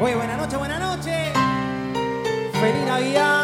Oye, buenas noches, buenas noches. Feliz Navidad.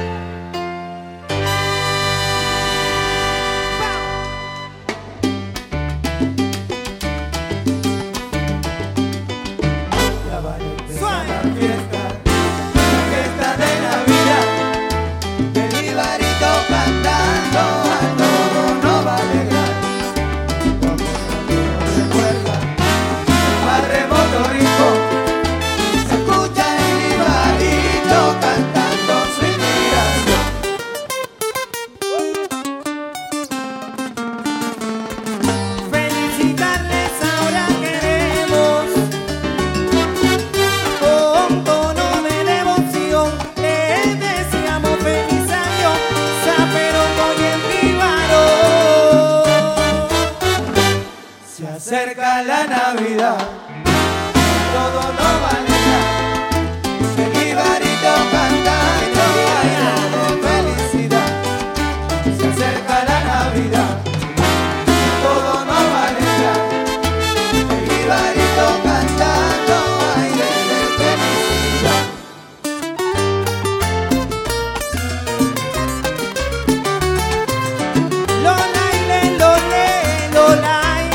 Cerca la Navidad, todo no va a dejar. El jibarito cantando bailando de felicidad. Se acerca la Navidad, todo no va a dejar. El jibarito cantando bailando de felicidad. Lola, Lola.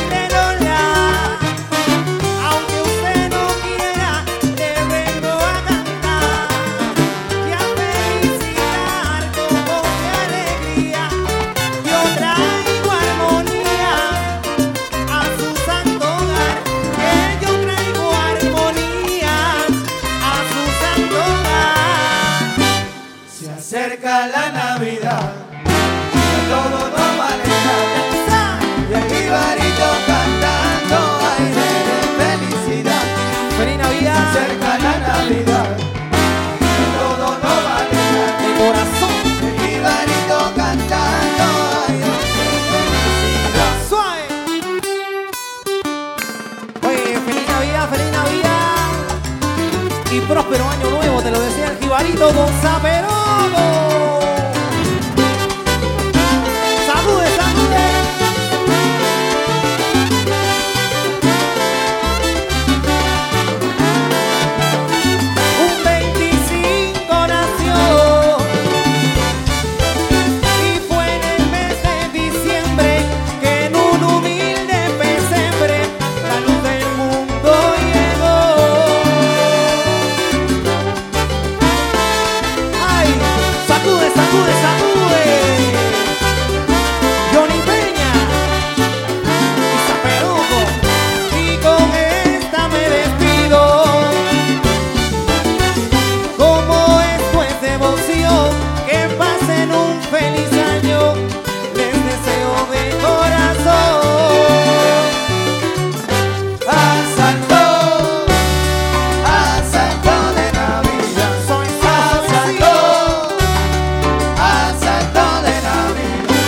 Cerca la Navidad, todo no va a dejar. Y el jibarito cantando aire de felicidad. Feliz Navidad. Cerca la Navidad, todo no va a dejar. De corazón. El jibarito cantando aire de felicidad. Suave. Oye, feliz Navidad, feliz Navidad. Y próspero año nuevo, te lo decía el jibarito Don Zaperoco. Salude, salude. Un 25 nació y fue en el mes de diciembre que en un humilde pesebre la luz del mundo llegó. ¡Ay! ¡Sacude, sacude, sacude! Johnny Peña y Zaperoco. Y con esta me despido. Como esto es devoción, que pasen un feliz año. Les deseo de corazón. Asalto de Navidad. Soy Asalto de Navidad.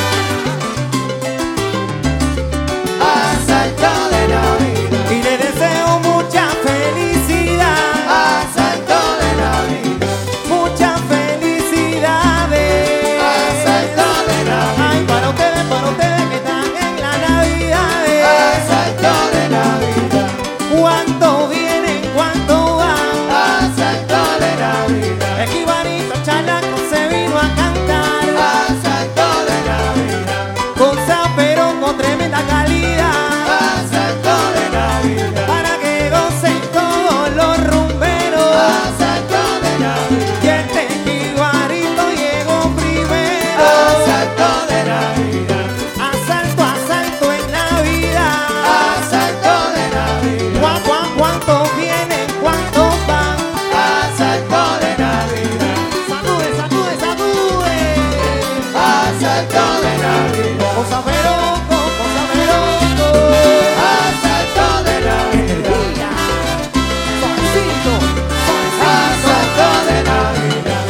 Asalto de Navidad. y le deseo mucha felicidad. Asalto de Navidad. Muchas felicidades. Asalto de Navidad. Ay, para ustedes que están en la Navidad. Asalto de Navidad. ¿Cuánto vienen, cuánto van? Asalto de Navidad. El jibarito chalaco se vino a cantar. Asalto de Navidad. Con Zaperoco tremenda calidad. Asalto de Navidad. Para que gocen todos los rumberos. Asalto de Navidad. Y este jibarito llegó primero. Asalto de Navidad. Asalto, asalto en Navidad. Asalto de Navidad. ¿Cuántos vienen, cuántos van? Asalto de Navidad. Sacude, sacude, sacude. Asalto de Navidad. Con Zaperoco, con Zaperoco. Asalto de Navidad. Suavecito, suavecito. Asalto de Navidad.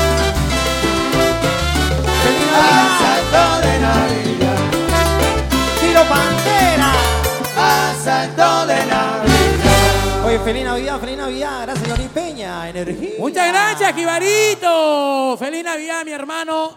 Feliz Navidad. Asalto de Navidad. Tiro Pantera. Asalto de Navidad. Oye, feliz Navidad, feliz Navidad. Gracias, Johnny Peña. Energía. Muchas gracias, jibarito. Feliz Navidad, mi hermano.